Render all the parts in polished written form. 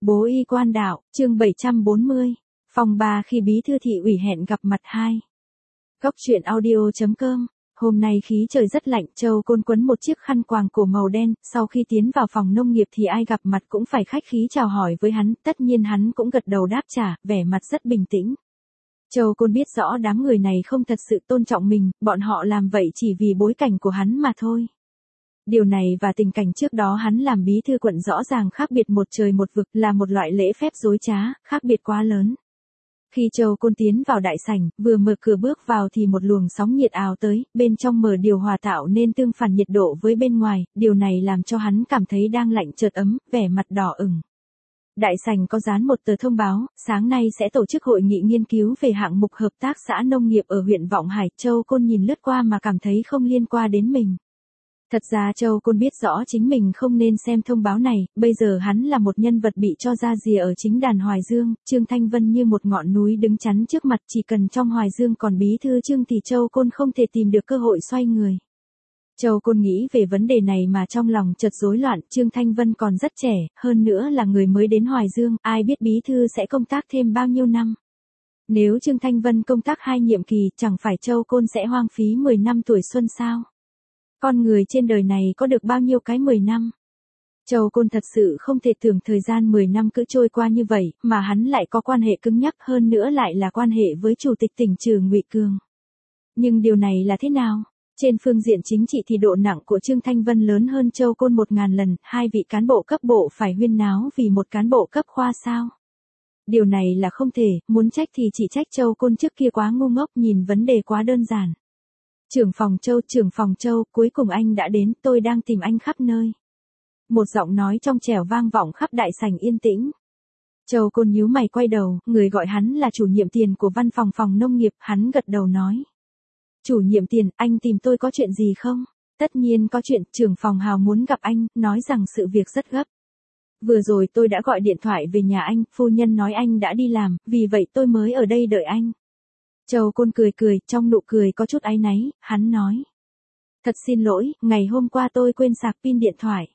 Bố y quan đạo, chương 740. Phòng 3 khi bí thư thị ủy hẹn gặp mặt 2. Góc truyện audio.com. Hôm nay khí trời rất lạnh, Châu Côn quấn một chiếc khăn quàng cổ màu đen, sau khi tiến vào phòng nông nghiệp thì ai gặp mặt cũng phải khách khí chào hỏi với hắn, tất nhiên hắn cũng gật đầu đáp trả, vẻ mặt rất bình tĩnh. Châu Côn biết rõ đám người này không thật sự tôn trọng mình, bọn họ làm vậy chỉ vì bối cảnh của hắn mà thôi. Điều này và tình cảnh trước đó hắn làm bí thư quận rõ ràng khác biệt một trời một vực, là một loại lễ phép dối trá, khác biệt quá lớn. Khi Châu Côn tiến vào đại sảnh, vừa mở cửa bước vào thì một luồng sóng nhiệt ào tới, bên trong mở điều hòa tạo nên tương phản nhiệt độ với bên ngoài, điều này làm cho hắn cảm thấy đang lạnh chợt ấm, vẻ mặt đỏ ửng. Đại sảnh có dán một tờ thông báo, sáng nay sẽ tổ chức hội nghị nghiên cứu về hạng mục hợp tác xã nông nghiệp ở huyện Vọng Hải. Châu Côn nhìn lướt qua mà cảm thấy không liên quan đến mình. Thật ra Châu Côn biết rõ chính mình không nên xem thông báo này, bây giờ hắn là một nhân vật bị cho ra rìa ở chính đàn Hoài Dương, Trương Thanh Vân như một ngọn núi đứng chắn trước mặt, chỉ cần trong Hoài Dương còn bí thư Trương thì Châu Côn không thể tìm được cơ hội xoay người. Châu Côn nghĩ về vấn đề này mà trong lòng chợt rối loạn, Trương Thanh Vân còn rất trẻ, hơn nữa là người mới đến Hoài Dương, ai biết bí thư sẽ công tác thêm bao nhiêu năm. Nếu Trương Thanh Vân công tác 2 nhiệm kỳ, chẳng phải Châu Côn sẽ hoang phí 10 năm tuổi xuân sao? Con người trên đời này có được bao nhiêu cái 10 năm? Châu Côn thật sự không thể tưởng thời gian 10 năm cứ trôi qua như vậy, mà hắn lại có quan hệ cứng nhắc, hơn nữa lại là quan hệ với chủ tịch tỉnh trưởng Ngụy Cường. Nhưng điều này là thế nào? Trên phương diện chính trị thì độ nặng của Trương Thanh Vân lớn hơn Châu Côn 1000 lần, 2 vị cán bộ cấp bộ phải huyên náo vì một cán bộ cấp khoa sao? Điều này là không thể, muốn trách thì chỉ trách Châu Côn trước kia quá ngu ngốc, nhìn vấn đề quá đơn giản. Trưởng phòng Châu, cuối cùng anh đã đến, tôi đang tìm anh khắp nơi. Một giọng nói trong trẻo vang vọng khắp đại sảnh yên tĩnh. Châu Côn nhíu mày quay đầu, người gọi hắn là chủ nhiệm tiền của văn phòng phòng nông nghiệp, hắn gật đầu nói. Chủ nhiệm tiền, anh tìm tôi có chuyện gì không? Tất nhiên có chuyện, trưởng phòng Hào muốn gặp anh, nói rằng sự việc rất gấp. Vừa rồi tôi đã gọi điện thoại về nhà anh, phu nhân nói anh đã đi làm, vì vậy tôi mới ở đây đợi anh. Châu Côn cười, trong nụ cười có chút áy náy, hắn nói. Thật xin lỗi, ngày hôm qua tôi quên sạc pin điện thoại.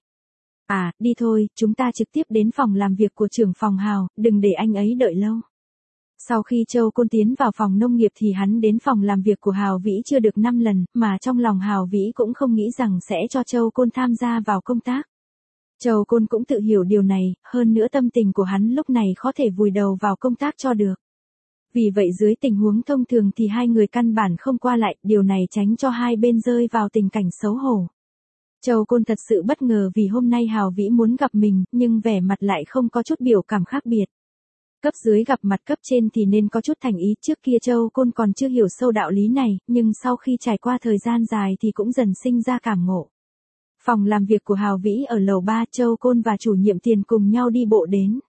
À, đi thôi, chúng ta trực tiếp đến phòng làm việc của trưởng phòng Hào, đừng để anh ấy đợi lâu. Sau khi Châu Côn tiến vào phòng nông nghiệp thì hắn đến phòng làm việc của Hào Vĩ chưa được 5 lần, mà trong lòng Hào Vĩ cũng không nghĩ rằng sẽ cho Châu Côn tham gia vào công tác. Châu Côn cũng tự hiểu điều này, hơn nữa tâm tình của hắn lúc này khó thể vùi đầu vào công tác cho được. Vì vậy dưới tình huống thông thường thì hai người căn bản không qua lại, điều này tránh cho hai bên rơi vào tình cảnh xấu hổ. Châu Côn thật sự bất ngờ vì hôm nay Hào Vĩ muốn gặp mình, nhưng vẻ mặt lại không có chút biểu cảm khác biệt. Cấp dưới gặp mặt cấp trên thì nên có chút thành ý, trước kia Châu Côn còn chưa hiểu sâu đạo lý này, nhưng sau khi trải qua thời gian dài thì cũng dần sinh ra cảm ngộ. Phòng làm việc của Hào Vĩ ở lầu 3, Châu Côn và chủ nhiệm tiền cùng nhau đi bộ đến.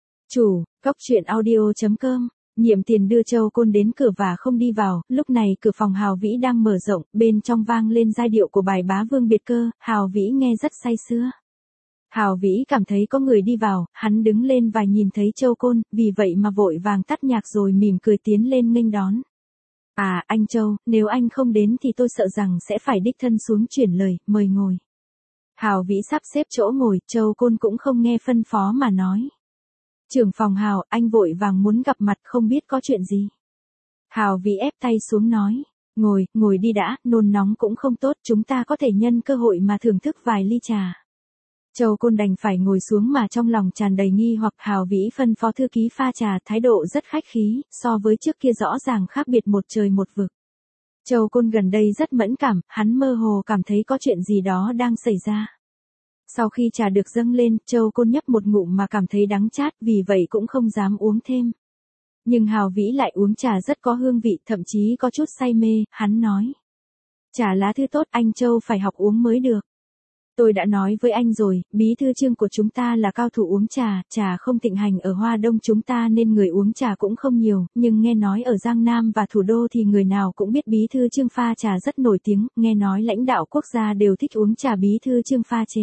Góc truyện audio.com. Nhiệm tiền đưa Châu Côn đến cửa và không đi vào, lúc này cửa phòng Hào Vĩ đang mở rộng, bên trong vang lên giai điệu của bài Bá Vương Biệt Cơ, Hào Vĩ nghe rất say sưa. Hào Vĩ cảm thấy có người đi vào, hắn đứng lên và nhìn thấy Châu Côn, vì vậy mà vội vàng tắt nhạc rồi mỉm cười tiến lên nghênh đón. À, anh Châu, nếu anh không đến thì tôi sợ rằng sẽ phải đích thân xuống chuyển lời, mời ngồi. Hào Vĩ sắp xếp chỗ ngồi, Châu Côn cũng không nghe phân phó mà nói. Trưởng phòng Hào, anh vội vàng muốn gặp mặt, không biết có chuyện gì. Hào Vĩ ép tay xuống nói, ngồi đi đã, nôn nóng cũng không tốt, chúng ta có thể nhân cơ hội mà thưởng thức vài ly trà. Châu Côn đành phải ngồi xuống mà trong lòng tràn đầy nghi hoặc. Hào Vĩ phân phó thư ký pha trà, thái độ rất khách khí, so với trước kia rõ ràng khác biệt một trời một vực. Châu Côn gần đây rất mẫn cảm, hắn mơ hồ cảm thấy có chuyện gì đó đang xảy ra. Sau khi trà được dâng lên, Châu Côn nhấp một ngụm mà cảm thấy đắng chát, vì vậy cũng không dám uống thêm. Nhưng Hào Vĩ lại uống trà rất có hương vị, thậm chí có chút say mê, hắn nói. Trà lá thư tốt, anh Châu phải học uống mới được. Tôi đã nói với anh rồi, bí thư Trương của chúng ta là cao thủ uống trà, trà không thịnh hành ở Hoa Đông chúng ta nên người uống trà cũng không nhiều, nhưng nghe nói ở Giang Nam và thủ đô thì người nào cũng biết bí thư Trương pha trà rất nổi tiếng, nghe nói lãnh đạo quốc gia đều thích uống trà bí thư Trương pha chế.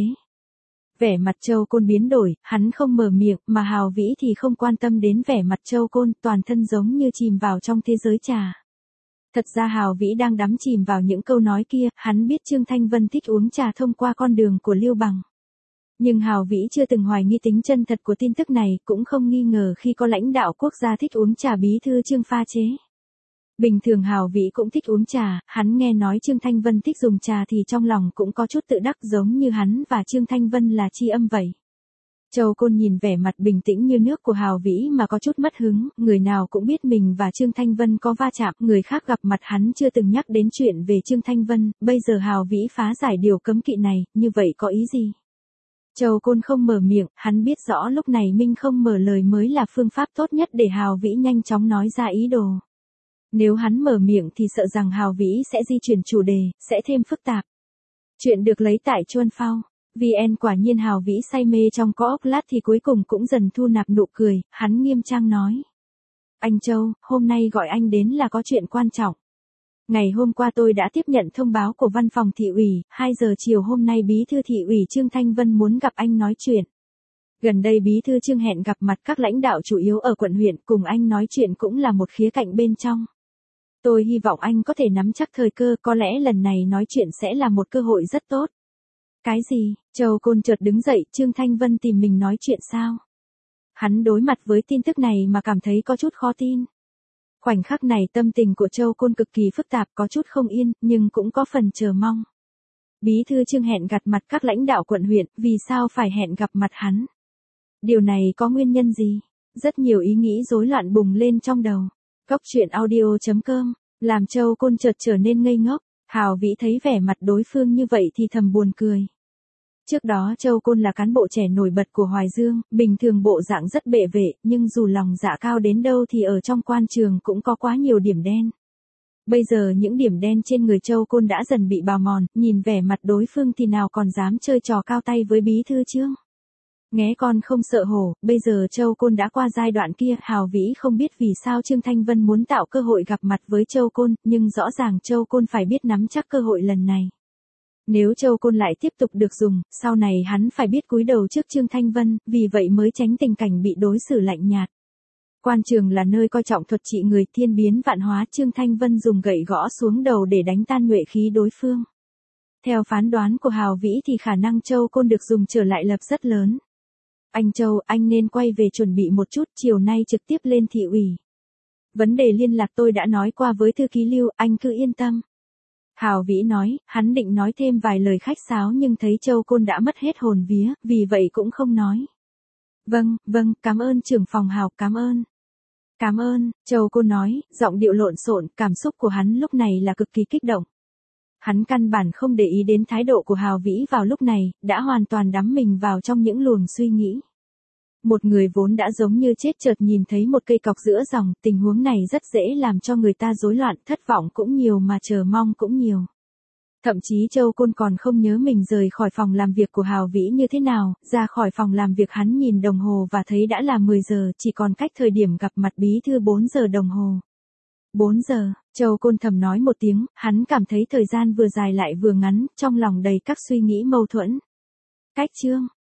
Vẻ mặt Châu Côn biến đổi, hắn không mở miệng, mà Hào Vĩ thì không quan tâm đến vẻ mặt Châu Côn, toàn thân giống như chìm vào trong thế giới trà. Thật ra Hào Vĩ đang đắm chìm vào những câu nói kia, hắn biết Trương Thanh Vân thích uống trà thông qua con đường của Lưu Bằng. Nhưng Hào Vĩ chưa từng hoài nghi tính chân thật của tin tức này, cũng không nghi ngờ khi có lãnh đạo quốc gia thích uống trà bí thư Trương pha chế. Bình thường Hào Vĩ cũng thích uống trà, hắn nghe nói Trương Thanh Vân thích dùng trà thì trong lòng cũng có chút tự đắc, giống như hắn và Trương Thanh Vân là tri âm vậy. Châu Côn nhìn vẻ mặt bình tĩnh như nước của Hào Vĩ mà có chút mất hứng, người nào cũng biết mình và Trương Thanh Vân có va chạm, người khác gặp mặt hắn chưa từng nhắc đến chuyện về Trương Thanh Vân, bây giờ Hào Vĩ phá giải điều cấm kỵ này, như vậy có ý gì? Châu Côn không mở miệng, hắn biết rõ lúc này Minh không mở lời mới là phương pháp tốt nhất để Hào Vĩ nhanh chóng nói ra ý đồ. Nếu hắn mở miệng thì sợ rằng Hào Vĩ sẽ di chuyển chủ đề, sẽ thêm phức tạp. Chuyện được lấy tại Chuan Phao. VN quả nhiên Hào Vĩ say mê trong có ốc lát thì cuối cùng cũng dần thu nạp nụ cười, hắn nghiêm trang nói. Anh Châu, hôm nay gọi anh đến là có chuyện quan trọng. Ngày hôm qua tôi đã tiếp nhận thông báo của văn phòng thị ủy, 2 giờ chiều hôm nay bí thư thị ủy Trương Thanh Vân muốn gặp anh nói chuyện. Gần đây bí thư Trương hẹn gặp mặt các lãnh đạo chủ yếu ở quận huyện, cùng anh nói chuyện cũng là một khía cạnh bên trong. Tôi hy vọng anh có thể nắm chắc thời cơ, có lẽ lần này nói chuyện sẽ là một cơ hội rất tốt. Cái gì? Châu Côn chợt đứng dậy, Trương Thanh Vân tìm mình nói chuyện sao? Hắn đối mặt với tin tức này mà cảm thấy có chút khó tin. Khoảnh khắc này tâm tình của Châu Côn cực kỳ phức tạp, có chút không yên, nhưng cũng có phần chờ mong. Bí thư Trương hẹn gặp mặt các lãnh đạo quận huyện, vì sao phải hẹn gặp mặt hắn? Điều này có nguyên nhân gì? Rất nhiều ý nghĩ rối loạn bùng lên trong đầu. Cốc truyện audio.com, làm Châu Côn chợt trở nên ngây ngốc. Hào Vĩ thấy vẻ mặt đối phương như vậy thì thầm buồn cười. Trước đó Châu Côn là cán bộ trẻ nổi bật của Hoài Dương, bình thường bộ dạng rất bệ vệ, nhưng dù lòng dạ cao đến đâu thì ở trong quan trường cũng có quá nhiều điểm đen. Bây giờ những điểm đen trên người Châu Côn đã dần bị bào mòn, nhìn vẻ mặt đối phương thì nào còn dám chơi trò cao tay với bí thư Trương. Nghé con không sợ hổ, bây giờ Châu Côn đã qua giai đoạn kia, Hào Vĩ không biết vì sao Trương Thanh Vân muốn tạo cơ hội gặp mặt với Châu Côn, nhưng rõ ràng Châu Côn phải biết nắm chắc cơ hội lần này. Nếu Châu Côn lại tiếp tục được dùng, sau này hắn phải biết cúi đầu trước Trương Thanh Vân, vì vậy mới tránh tình cảnh bị đối xử lạnh nhạt. Quan trường là nơi coi trọng thuật trị người, thiên biến vạn hóa, Trương Thanh Vân dùng gậy gõ xuống đầu để đánh tan nhuệ khí đối phương. Theo phán đoán của Hào Vĩ thì khả năng Châu Côn được dùng trở lại lập rất lớn. Anh Châu, anh nên quay về chuẩn bị một chút, chiều nay trực tiếp lên thị ủy. Vấn đề liên lạc tôi đã nói qua với thư ký Lưu, anh cứ yên tâm. Hào Vĩ nói, hắn định nói thêm vài lời khách sáo nhưng thấy Châu Côn đã mất hết hồn vía, vì vậy cũng không nói. Vâng, cảm ơn trưởng phòng Hào, cảm ơn. Cảm ơn, Châu Côn nói, giọng điệu lộn xộn, cảm xúc của hắn lúc này là cực kỳ kích động. Hắn căn bản không để ý đến thái độ của Hào Vĩ vào lúc này, đã hoàn toàn đắm mình vào trong những luồng suy nghĩ. Một người vốn đã giống như chết chợt nhìn thấy một cây cọc giữa dòng, tình huống này rất dễ làm cho người ta rối loạn, thất vọng cũng nhiều mà chờ mong cũng nhiều. Thậm chí Châu Côn còn không nhớ mình rời khỏi phòng làm việc của Hào Vĩ như thế nào, ra khỏi phòng làm việc hắn nhìn đồng hồ và thấy đã là 10 giờ, chỉ còn cách thời điểm gặp mặt bí thư 4 giờ đồng hồ. 4 giờ, Châu Côn thầm nói một tiếng, hắn cảm thấy thời gian vừa dài lại vừa ngắn, trong lòng đầy các suy nghĩ mâu thuẫn. Cách Trương,